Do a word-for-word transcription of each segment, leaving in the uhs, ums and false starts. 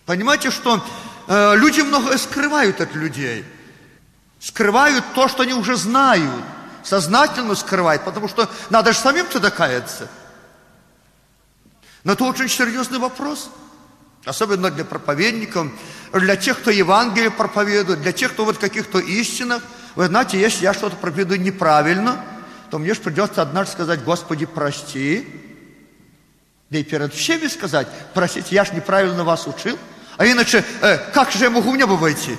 Понимаете, что э, люди многое скрывают от людей. Скрывают то, что они уже знают. Сознательно скрывают, потому что надо же самим туда каяться. Но это очень серьезный вопрос. Особенно для проповедников, для тех, кто Евангелие проповедует, для тех, кто вот в каких-то истинах. Вы знаете, если я что-то проповедую неправильно, то мне же придется однажды сказать: Господи, прости. Да и перед всеми сказать: простите, я же неправильно вас учил. А иначе, э, как же я могу в небо войти?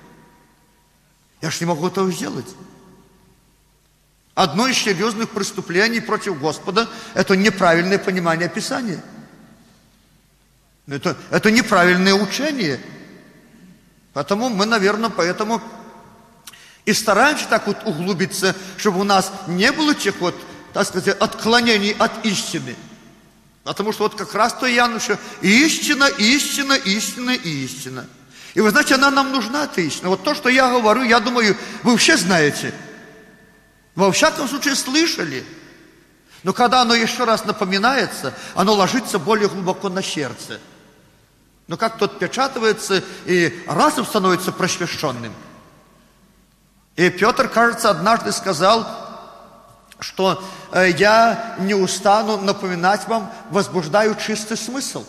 Я же не могу этого сделать. Одно из серьезных преступлений против Господа – это неправильное понимание Писания. Это, это неправильное учение. Поэтому мы, наверное, поэтому и стараемся так вот углубиться, чтобы у нас не было тех вот, так сказать, отклонений от истины. Потому что вот как раз-то Иоаннуша истина, истина, истина и истина. И вы знаете, она нам нужна, эта истина. Вот то, что я говорю, я думаю, вы все знаете. Во всяком случае слышали. Но когда оно еще раз напоминается, оно ложится более глубоко на сердце. Но как-то отпечатывается и разум становится просвещенным. И Петр, кажется, однажды сказал, что э, я не устану напоминать вам, возбуждаю чистый смысл.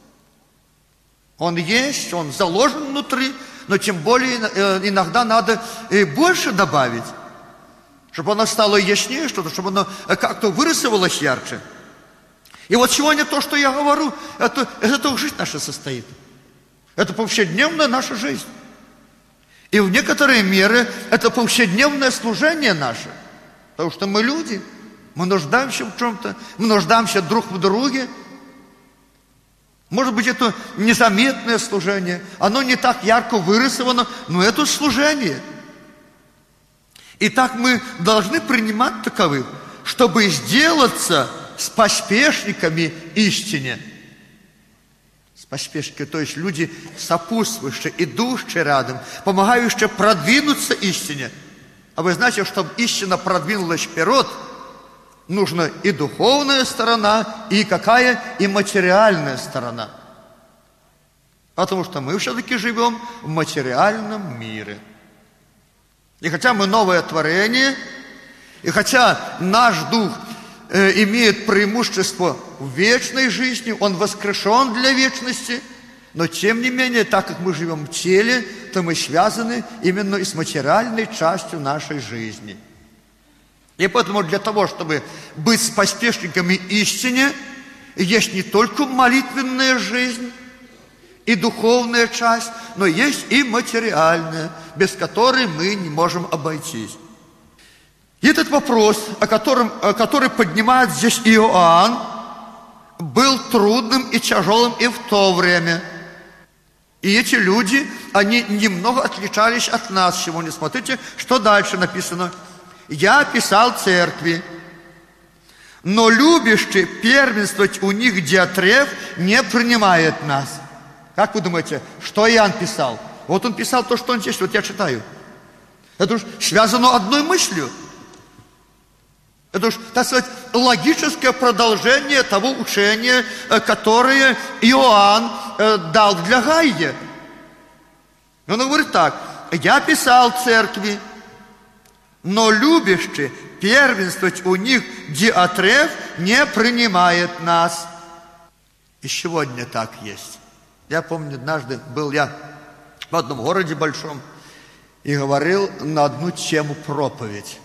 Он есть, он заложен внутри, но тем более э, иногда надо и больше добавить, чтобы оно стало яснее, что-то, чтобы оно как-то вырисовалось ярче. И вот сегодня то, что я говорю, это, это тоже жизнь наша состоит. Это повседневная наша жизнь. И в некоторой мере это повседневное служение наше. Потому что мы люди, мы нуждаемся в чем-то, мы нуждаемся друг в друге. Может быть, это незаметное служение, оно не так ярко вырисовано, но это служение. И так мы должны принимать таковых, чтобы сделаться с поспешниками истине. С поспешниками, то есть люди сопутствующие, идущие рядом, помогающие продвинуться истине. А вы знаете, чтобы истина продвинулась вперед, нужна и духовная сторона, и какая? И материальная сторона. Потому что мы все-таки живем в материальном мире. И хотя мы новое творение, и хотя наш дух э, имеет преимущество в вечной жизни, он воскрешен для вечности, но тем не менее, так как мы живем в теле, то мы связаны именно и с материальной частью нашей жизни. И поэтому для того, чтобы быть с поспешниками истине, есть не только молитвенная жизнь и духовная часть, но есть и материальная, без которой мы не можем обойтись. И этот вопрос, о котором, который поднимает здесь Иоанн, был трудным и тяжелым и в то время. И эти люди, они немного отличались от нас сегодня. Смотрите, что дальше написано. «Я писал церкви, но любящий первенствовать у них Диотреф не принимает нас». Как вы думаете, что Иоанн писал? Вот он писал то, что он здесь, вот я читаю. Это уж связано одной мыслью. Это уж, так сказать, логическое продолжение того учения, которое Иоанн дал для Гайи. Он говорит так: «Я писал церкви, но любящий первенствовать у них Диотреф не принимает нас». И сегодня так есть. Я помню, однажды был я в одном городе большом и говорил на одну тему проповедь.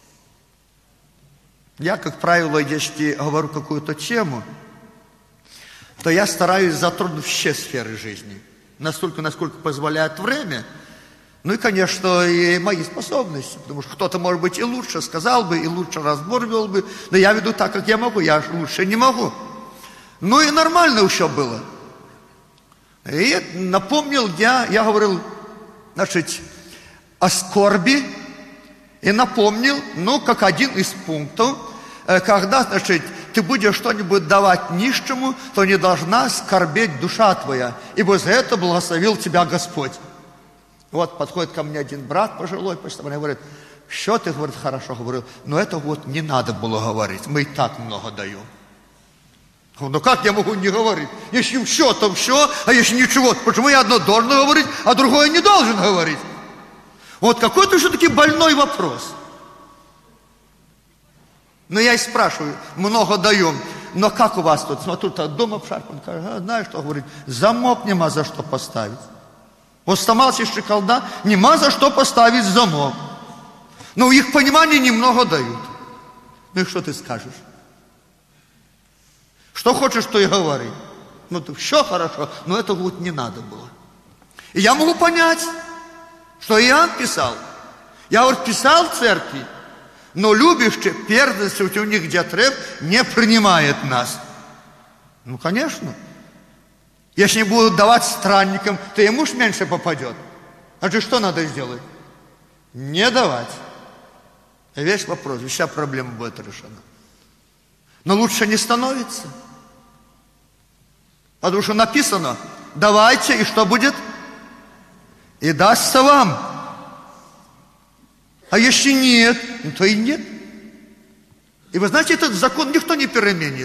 Я, как правило, если говорю какую-то тему, то я стараюсь затронуть все сферы жизни, настолько, насколько позволяет время, ну и, конечно, и мои способности, потому что кто-то, может быть, и лучше сказал бы, и лучше разбор вел бы, но я веду так, как я могу, я лучше не могу. Ну и нормально еще было. И напомнил я, я говорил, значит, о скорби, и напомнил, ну, как один из пунктов, когда, значит, ты будешь что-нибудь давать нищему, то не должна скорбеть душа твоя, ибо за это благословил тебя Господь. Вот подходит ко мне один брат пожилой, и говорит: что ты, говорит, хорошо говорил, но это вот не надо было говорить, мы и так много даем. Ну как я могу не говорить? Если все, то все, а если ничего, почему я одно должен говорить, а другое не должен говорить? Вот какой-то все-таки больной вопрос. Но я и спрашиваю, много даем, но как у вас тут? Смотрю, так дома обшарпан, а, знаешь, что говорит? Замок нема за что поставить. Вот сломался щеколда, нема за что поставить замок. Но в их понимании немного дают. Ну и что ты скажешь? Что хочешь, то и говори. Ну, то все хорошо, но это вот не надо было. И я могу понять, что Иоанн писал. Я вот писал в церкви, но любящий первенствовать у них Диатреф не принимает нас. Ну, конечно. Если не будут давать странникам, то и муж меньше попадет. Значит, что надо сделать? Не давать. И весь вопрос, вся проблема будет решена. Но лучше не становится. Потому что написано, давайте, и что будет? И дастся вам. А если нет, ну, то и нет. И вы знаете, этот закон никто не переменит.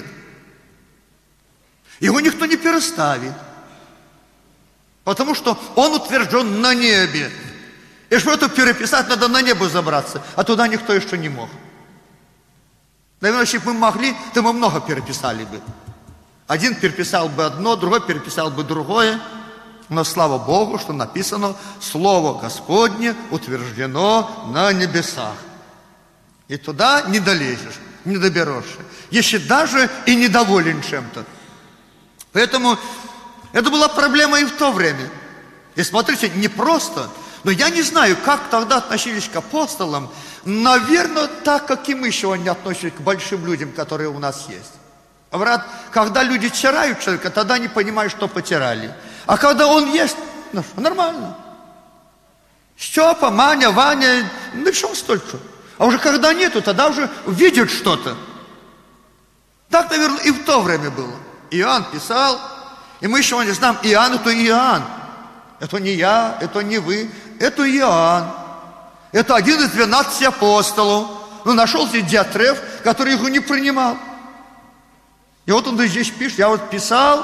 Его никто не переставит. Потому что он утвержден на небе. И чтобы это переписать, надо на небо забраться. А туда никто еще не мог. Наверное, если бы мы могли, то мы много переписали бы. Один переписал бы одно, другой переписал бы другое. Но слава Богу, что написано, Слово Господне утверждено на небесах. И туда не долезешь, не доберешься. Если даже и недоволен чем-то. Поэтому это была проблема и в то время. И смотрите, не просто, но я не знаю, как тогда относились к апостолам. Наверное, так, как и мы сегодня относимся к большим людям, которые у нас есть. Брат, когда люди тирают человека, тогда не понимают, что потеряли. А когда он есть, ну что, нормально. Степа, Маня, Ваня, ну что столько. А уже когда нету, тогда уже видят что-то. Так, наверное, и в то время было. Иоанн писал, и мы еще не знаем, Иоанн это Иоанн. Это не я, это не вы, это Иоанн. Это один из двенадцати апостолов. Но нашелся Диатреф, который его не принимал. И вот он здесь пишет, я вот писал,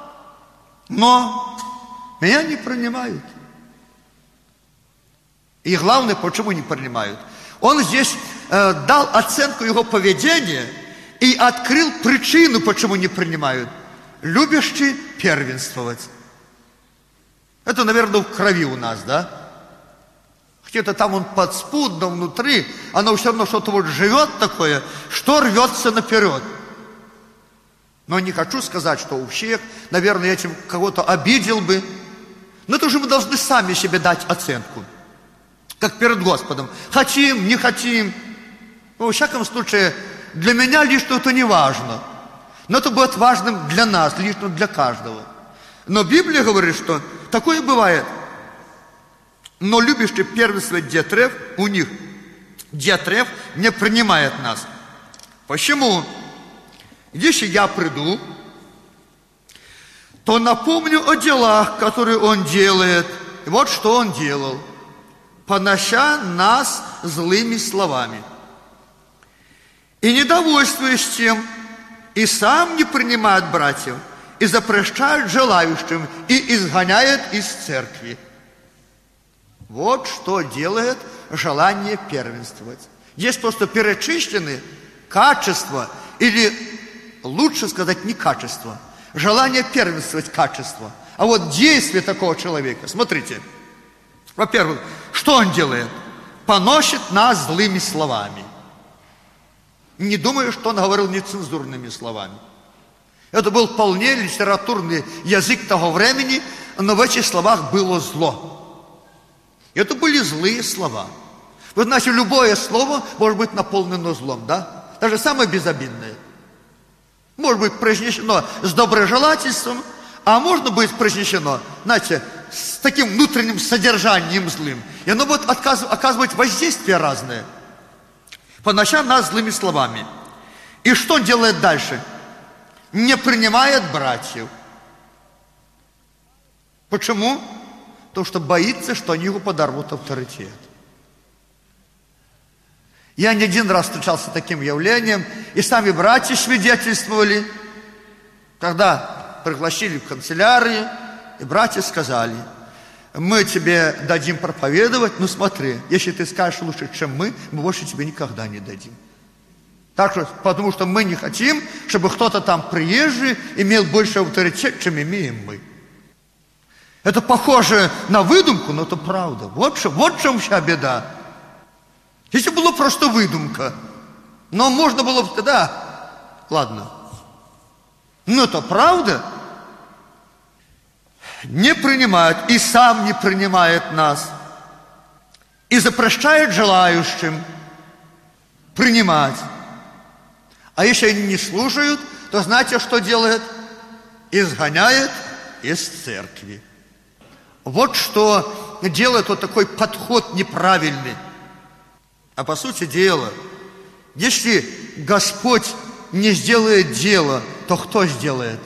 но меня не принимают. И главное, почему не принимают? Он здесь э, дал оценку его поведения и открыл причину, почему не принимают. Любящий первенствовать. Это, наверное, в крови у нас, да? Где-то там он подспудно внутри, оно все равно что-то вот живет такое, что рвется наперед. Но не хочу сказать, что у всех, наверное, этим кого-то обидел бы. Но это уже мы должны сами себе дать оценку. Как перед Господом. Хотим, не хотим. Ну, во всяком случае, для меня лично это не важно. Но это будет важным для нас, лично для каждого. Но Библия говорит, что такое бывает. Но любящий первенствовать Диатреф, у них Диатреф не принимает нас. Почему? Если я приду, то напомню о делах, которые он делает. И вот что он делал. Понося нас злыми словами. И недовольствуясь тем, и сам не принимает братьев, и запрещает желающим, и изгоняет из церкви. Вот что делает желание первенствовать. Здесь просто перечислены качества, или лучше сказать не качество, желание первенствовать качество, а вот действие такого человека. Смотрите, во-первых, что он делает? Поносит нас злыми словами. Не думаю, что он говорил нецензурными словами. Это был вполне литературный язык того времени, но в этих словах было зло. Это были злые слова. Вы знаете, любое слово может быть наполнено злом, да? Даже самое безобидное. Может быть произнесено с доброжелательством, а можно быть произнесено, знаете, с таким внутренним содержанием злым. И оно будет оказывать воздействие разное. Понося нас злыми словами. И что он делает дальше? Не принимает братьев. Почему? Потому что боится, что они его подорвут авторитет. Я не один раз встречался с таким явлением, и сами братья свидетельствовали. Когда пригласили в канцелярию, и братья сказали: мы тебе дадим проповедовать, но смотри, если ты скажешь лучше, чем мы, мы больше тебе никогда не дадим. Так что, потому что мы не хотим, чтобы кто-то там приезжий имел больше авторитет, чем имеем мы. Это похоже на выдумку, но это правда. Вот, что, вот в чем вся беда. Если было просто выдумка, но можно было бы тогда, ладно. Но это правда. Не принимает, и сам не принимает нас. И запрещает желающим принимать. А если они не слушают, то знаете, что делает? Изгоняет из церкви. Вот что делает вот такой подход неправильный. А по сути дела, если Господь не сделает дело, то кто сделает?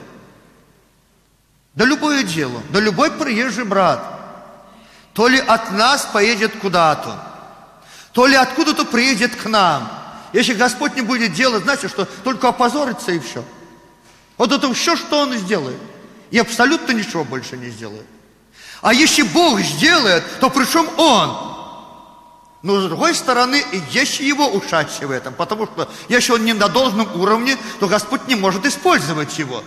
Да любое дело, да любой приезжий брат. То ли от нас поедет куда-то, то ли откуда-то приедет к нам. Если Господь не будет делать, знаете, что только опозорится и все. Вот это все, что Он сделает. И абсолютно ничего больше не сделает. А если Бог сделает, то при чем Он? Но с другой стороны, есть Его участие в этом. Потому что если Он не на должном уровне, то Господь не может использовать Его.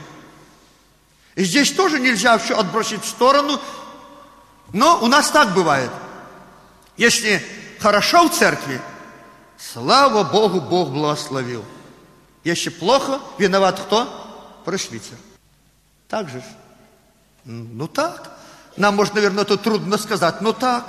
И здесь тоже нельзя все отбросить в сторону. Но у нас так бывает. Если хорошо в церкви, слава Богу, Бог благословил. Если плохо, виноват кто? Пресвитер. Так же. Ну так. Нам, может, наверное, это трудно сказать, но так.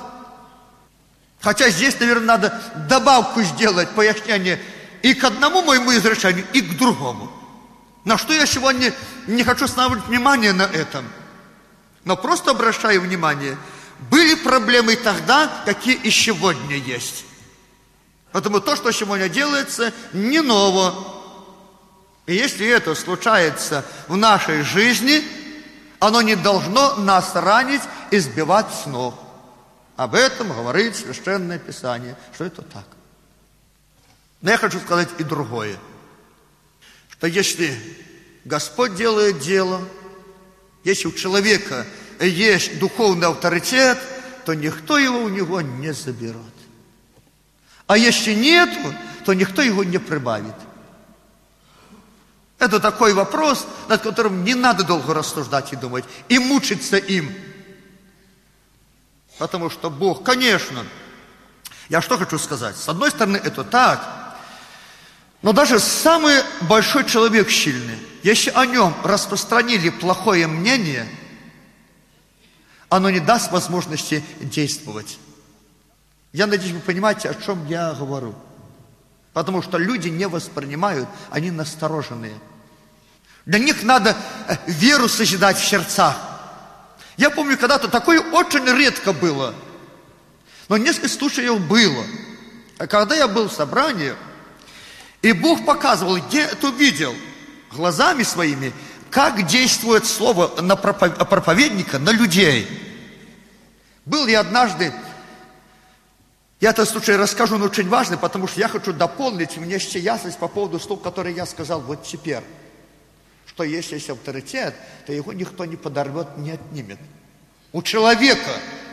Хотя здесь, наверное, надо добавку сделать, пояснение и к одному моему изречению, и к другому. На что я сегодня не хочу останавливать внимание на этом. Но просто обращаю внимание, были проблемы тогда, какие и сегодня есть. Поэтому то, что сегодня делается, не ново. И если это случается в нашей жизни, оно не должно нас ранить и сбивать с ног. Об этом говорит Священное Писание, что это так. Но я хочу сказать и другое. Что если Господь делает дело, если у человека есть духовный авторитет, то никто его у него не заберет. А если нету, то никто его не прибавит. Это такой вопрос, над которым не надо долго рассуждать и думать, и мучиться им. Потому что Бог, конечно, я что хочу сказать? С одной стороны, это так, но даже самый большой человек сильный, если о нем распространили плохое мнение, оно не даст возможности действовать. Я надеюсь, вы понимаете, о чем я говорю. Потому что люди не воспринимают, они настороженные. Для них надо веру созидать в сердцах. Я помню, когда-то такое очень редко было. Но несколько случаев было. А когда я был в собрании, и Бог показывал, я это видел глазами своими, как действует слово на проповедника на людей. Был я однажды, я этот случай расскажу, он очень важный, потому что я хочу дополнить, мне есть ясность по поводу слов, которые я сказал вот теперь. Что если есть авторитет, то его никто не подорвет, не отнимет. У человека.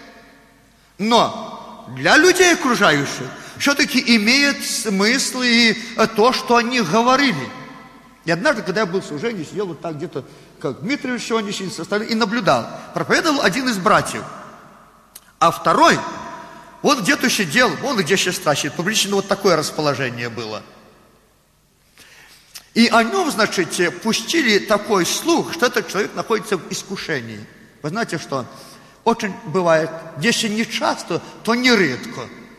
Но для людей окружающих все-таки имеет смысл и то, что они говорили. И однажды, когда я был в служении, сидел вот так где-то, как Дмитрий сегодня сидит, и наблюдал. Проповедовал один из братьев. А второй, вот где-то сидел, он где сестра сидит, публично вот такое расположение было. И о нем, значит, пустили такой слух, что этот человек находится в искушении. Вы знаете, что очень бывает, если не часто, то нередко.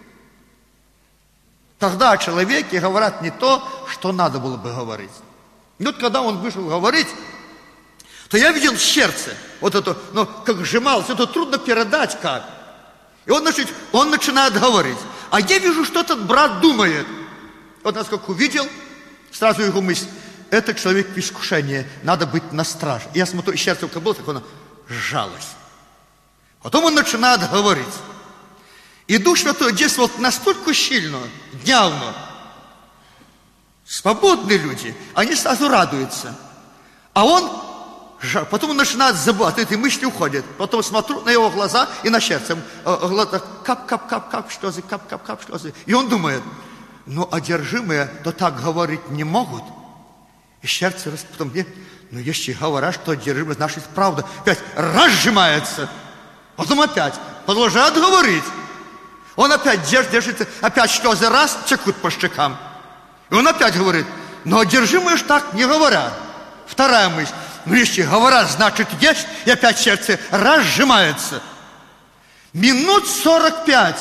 Тогда о человеке говорят не то, что надо было бы говорить. И вот когда он вышел говорить, то я видел сердце, вот это, ну, как сжималось, это трудно передать как. И он, значит, он начинает говорить. А я вижу, что этот брат думает. Вот насколько увидел, сразу его мысль, этот человек в искушении, надо быть на страже. И я смотрю, и сердце как было, так оно сжалось. Потом он начинает говорить. И Дух Святой действовал настолько сильно, явно. Свободные люди, они сразу радуются. А он Потом он начинает забывать, эти мысли уходят. Потом смотрю на его глаза и на сердце. Кап-кап-кап-кап слезы, кап-кап-кап слезы. И он думает, ну, одержимые то так говорить не могут. И сердце раз потом мне, ну, если говорят, что одержимые, значит, правда. Опять разжимается. Потом опять продолжает говорить. Он опять держит, держит, опять слезы раз, текут по щекам. И он опять говорит, но одержимые ж так не говорят. Вторая мысль. Ну, если говорят, значит, есть, и опять сердце разжимается. Минут сорок пять.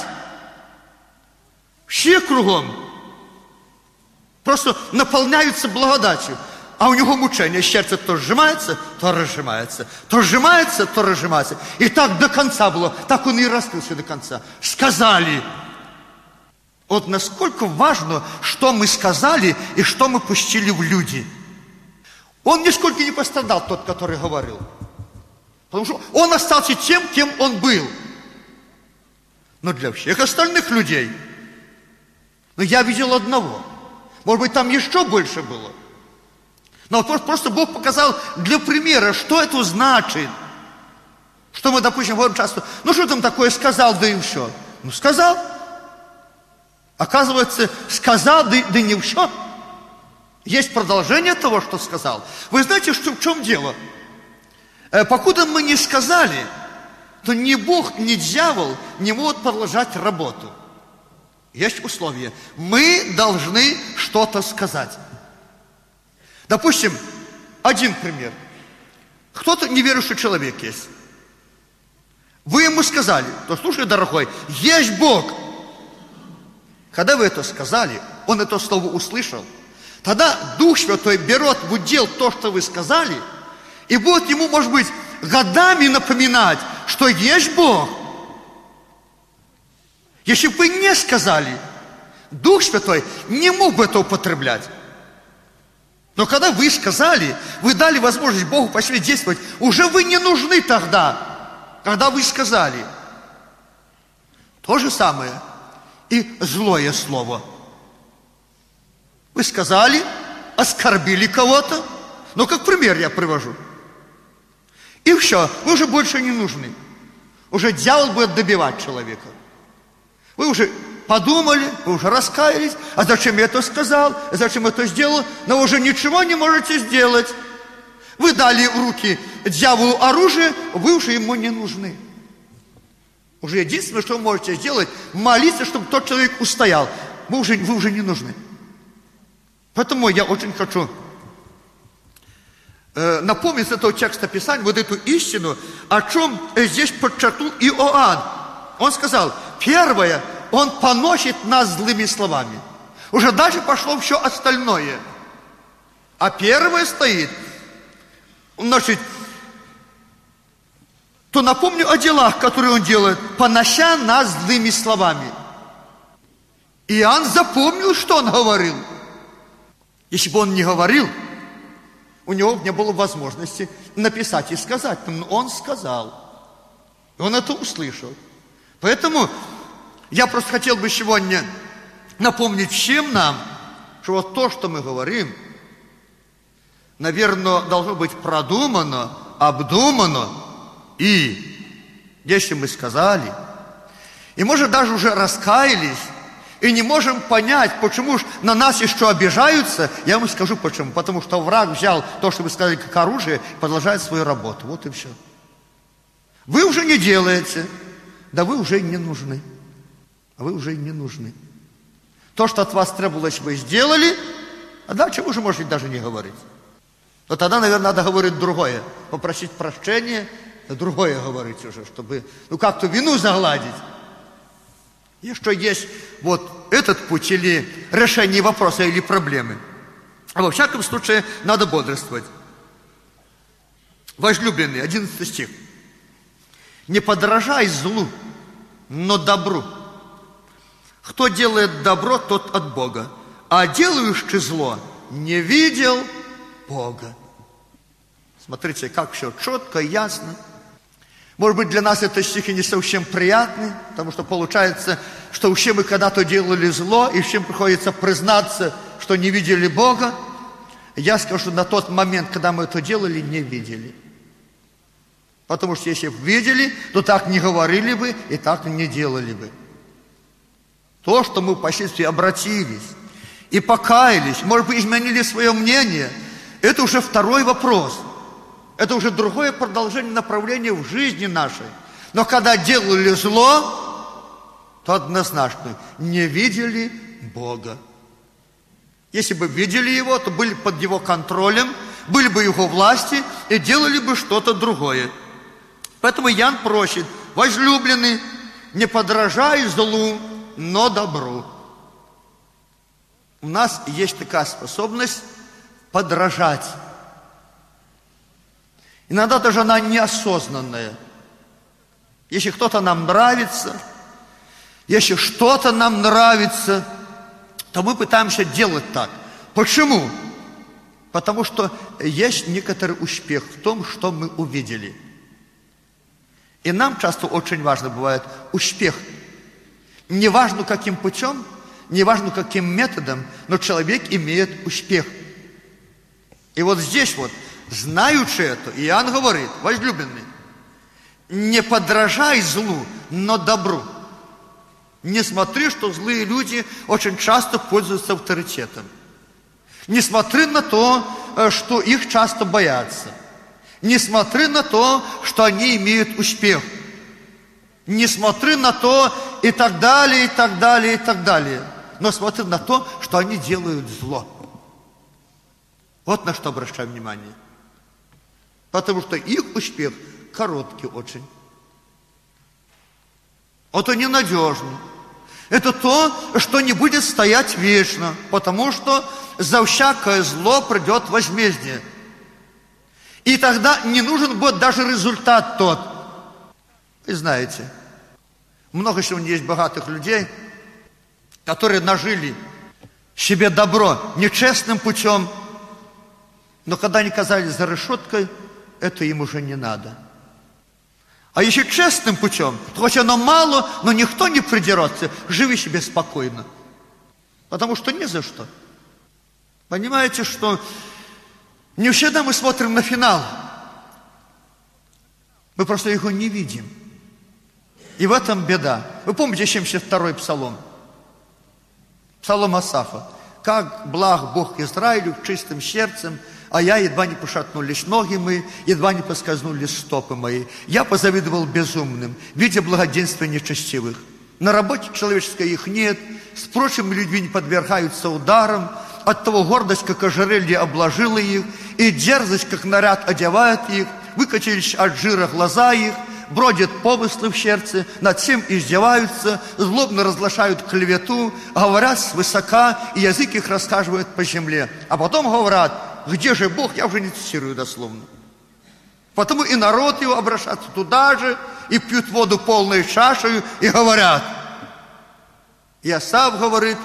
Все кругом просто наполняются благодатью. А у него мучение. Сердце то сжимается, то разжимается. То сжимается, то разжимается. И так до конца было. Так он и раскрылся до конца. Сказали. Вот насколько важно, что мы сказали и что мы пустили в люди. Он нисколько не пострадал, тот, который говорил. Потому что он остался тем, кем он был. Но для всех остальных людей. Но я видел одного. Может быть, там еще больше было. Но просто Бог показал для примера, что это значит. Что мы, допустим, говорим часто, ну что там такое сказал, да и все. Ну сказал. Оказывается, сказал, да, да не все. Есть продолжение того, что сказал. Вы знаете, что, в чем дело? Э, покуда мы не сказали, то ни Бог, ни дьявол не могут продолжать работу. Есть условия. Мы должны что-то сказать. Допустим, один пример. Кто-то неверующий человек есть. Вы ему сказали, то слушай, дорогой, есть Бог. Когда вы это сказали, он это слово услышал, тогда Дух Святой берет в удел то, что вы сказали, и будет ему, может быть, годами напоминать, что есть Бог. Если бы вы не сказали, Дух Святой не мог бы это употреблять. Но когда вы сказали, вы дали возможность Богу почти действовать, уже вы не нужны тогда, когда вы сказали. То же самое и злое слово. Вы сказали, оскорбили кого-то, ну, как пример я привожу. И все, вы уже больше не нужны. Уже дьявол будет добивать человека. Вы уже подумали, вы уже раскаялись, а зачем я это сказал, а зачем это сделал, но уже ничего не можете сделать. Вы дали в руки дьяволу оружие, вы уже ему не нужны. Уже единственное, что вы можете сделать, молиться, чтобы тот человек устоял. Вы уже, вы уже не нужны. Поэтому я очень хочу э, напомнить с этого текста Писания вот эту истину, о чем здесь подчеркнул Иоанн. Он сказал, первое, он поносит нас злыми словами. Уже дальше пошло все остальное. А первое стоит, значит, то напомню о делах, которые он делает, понося нас злыми словами. Иоанн запомнил, что он говорил. Если бы он не говорил, у него не было возможности написать и сказать. Но он сказал. И он это услышал. Поэтому я просто хотел бы сегодня напомнить всем нам, что вот то, что мы говорим, наверное, должно быть продумано, обдумано. И если мы сказали, и может даже уже раскаялись, и не можем понять, почему же на нас еще обижаются, я вам скажу почему. Потому что враг взял то, что вы сказали, как оружие, и продолжает свою работу. Вот и все. Вы уже не делаете, да вы уже не нужны. А вы уже не нужны. То, что от вас требовалось, вы сделали, а дальше вы уже можете даже не говорить. Но тогда, наверное, надо говорить другое. Попросить прощения, другое говорить уже, чтобы, ну, как-то вину загладить. И что есть вот этот путь или решение вопроса или проблемы. А во всяком случае, надо бодрствовать. Возлюбленный, одиннадцатый стих. Не подражай злу, но добру. Кто делает добро, тот от Бога. А делающий зло не видел Бога. Смотрите, как все четко, ясно. Может быть, для нас это стихи не совсем приятны, потому что получается, что все мы когда-то делали зло, и всем приходится признаться, что не видели Бога. Я скажу, что на тот момент, когда мы это делали, не видели. Потому что если бы видели, то так не говорили бы и так не делали бы. То, что мы впоследствии обратились и покаялись, может быть, изменили свое мнение, это уже второй вопрос. Это уже другое продолжение направления в жизни нашей. Но когда делали зло, то однозначно не видели Бога. Если бы видели Его, то были под Его контролем, были бы Его власти и делали бы что-то другое. Поэтому Иоанн просит: возлюбленный, не подражай злу, но добру. У нас есть такая способность подражать. Иногда даже она неосознанная. Если кто-то нам нравится, если что-то нам нравится, то мы пытаемся делать так. Почему? Потому что есть некоторый успех в том, что мы увидели. И нам часто очень важно бывает успех. Неважно каким путем, неважно каким методом, но человек имеет успех. И вот здесь вот, знаючи это, Иоанн говорит: возлюбленный, не подражай злу, но добру. Не смотри, что злые люди очень часто пользуются авторитетом. Не смотри на то, что их часто боятся. Не смотри на то, что они имеют успех. Не смотри на то и так далее, и так далее, и так далее. Но смотри на то, что они делают зло. Вот на что обращаем внимание. Потому что их успех короткий очень. Это ненадежно. Это то, что не будет стоять вечно, потому что за всякое зло придет возмездие. И тогда не нужен будет даже результат тот. Вы знаете, много сегодня есть богатых людей, которые нажили себе добро нечестным путем, но когда они оказались за решеткой, это им уже не надо. А если честным путем, то хоть оно мало, но никто не придерется, живи себе спокойно. Потому что ни за что. Понимаете, что не всегда мы смотрим на финал. Мы просто его не видим. И в этом беда. Вы помните семьдесят второй псалом? Псалом Асафа. «Как благ Бог Израилю чистым сердцем, а я едва не пошатнулись ноги мои, едва не поскользнулись стопы мои. Я позавидовал безумным, видя благоденствие нечестивых. На работе человеческой их нет, с прочими людьми не подвергаются ударам, оттого гордость, как ожерелье, обложила их, и дерзость, как наряд, одевает их, выкатились от жира глаза их, бродят помыслы в сердце, над всем издеваются, злобно разглашают клевету, говорят свысока, и язык их рассказывает по земле. А потом говорят: где же Бог? Я уже не цитирую дословно. Потому и народ его обращается туда же, и пьют воду полной чашею, и говорят. И Асав говорит: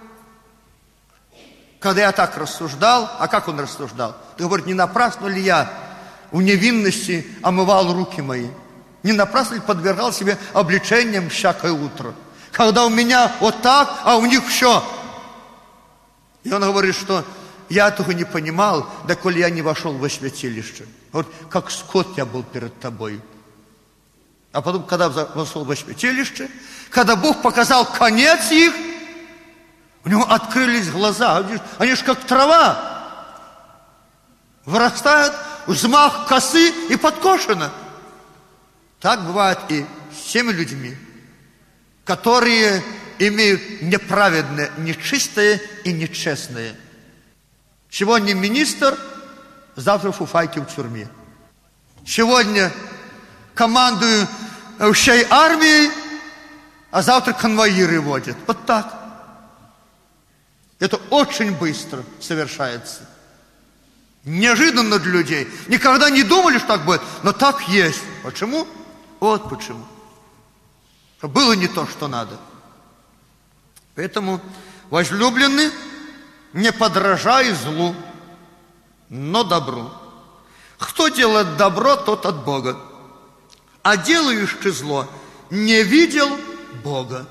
когда я так рассуждал, а как он рассуждал? Ты говорит: не напрасно ли я в невинности омывал руки мои? Не напрасно ли подвергал себе обличениям всякое утро? Когда у меня вот так, а у них все. И он говорит, что я этого не понимал, доколе я не вошел во святилище. Вот как скот я был перед тобой. А потом, когда вошел во святилище, когда Бог показал конец их, у него открылись глаза. Они, они же как трава. Вырастают, взмах косы и подкошено. Так бывает и с теми людьми, которые имеют неправедное, нечистое и нечестное. Сегодня министр, завтра фуфайки в тюрьме. Сегодня командую всей армией, а завтра конвоиры водят. Вот так. Это очень быстро совершается. Неожиданно для людей. Никогда не думали, что так будет, но так есть. Почему? Вот почему. Было не то, что надо. Поэтому, возлюбленный, не подражай злу, но добру. Кто делает добро, тот от Бога. А делаешь ты зло, не видел Бога.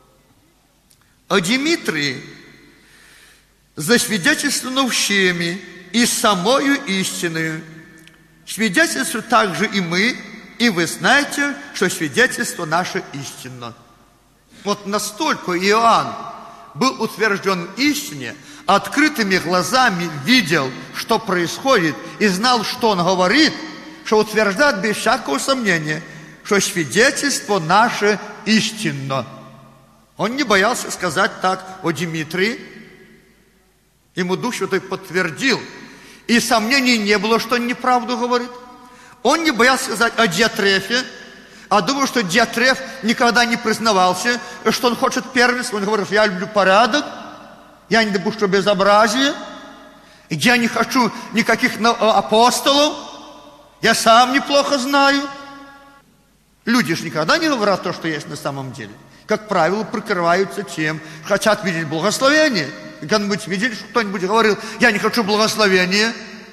О Димитрии засвидетельствовано всеми и самою истиною. Свидетельствуем также и мы, и вы знаете, что свидетельство наше истинно. Вот настолько Иоанн был утвержден в истине, открытыми глазами видел, что происходит, и знал, что он говорит, что утверждает без всякого сомнения, что свидетельство наше истинно. Он не боялся сказать так о Дмитрии. Ему Дух Святой подтвердил. И сомнений не было, что он неправду говорит. Он не боялся сказать о Диатрефе, а думал, что Диатреф никогда не признавался, что он хочет первенства. Он говорит, я люблю порядок, я не допущу безобразия, я не хочу никаких апостолов, я сам неплохо знаю. Люди же никогда не говорят то, что есть на самом деле. Как правило, прикрываются тем, хотят видеть благословение. Когда-нибудь видели, что кто-нибудь говорил, я не хочу благословения.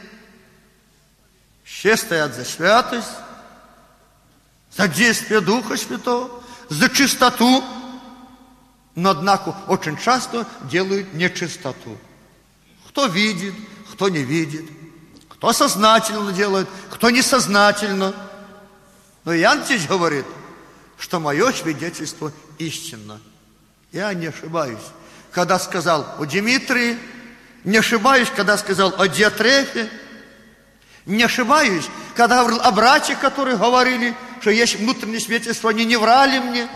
Все стоят за святость, за действие Духа Святого, за чистоту. Но, однако, очень часто делают нечистоту. Кто видит, кто не видит, кто сознательно делает, кто несознательно. Но Иоанн здесь говорит, что мое свидетельство истинно. Я не ошибаюсь, когда сказал о Дмитрии, не ошибаюсь, когда сказал о Диатрефе, не ошибаюсь, когда говорил о братьях, которые говорили, что есть внутреннее свидетельство, они не врали мне.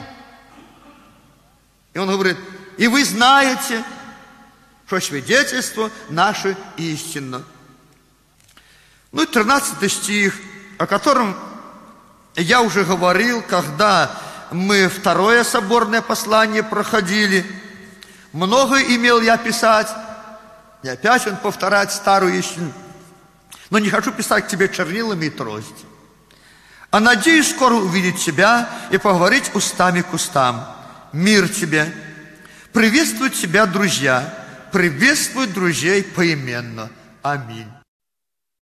И он говорит, и вы знаете, что свидетельство наше истинно. Ну и тринадцатый стих, о котором я уже говорил, когда мы второе соборное послание проходили. Много имел я писать, и опять он повторяет старую истину. Но не хочу писать к тебе чернилами и тростью. А надеюсь скоро увидеть тебя и поговорить устами к устам. Мир тебе. Приветствуют тебя друзья. Приветствуют друзей поименно. Аминь.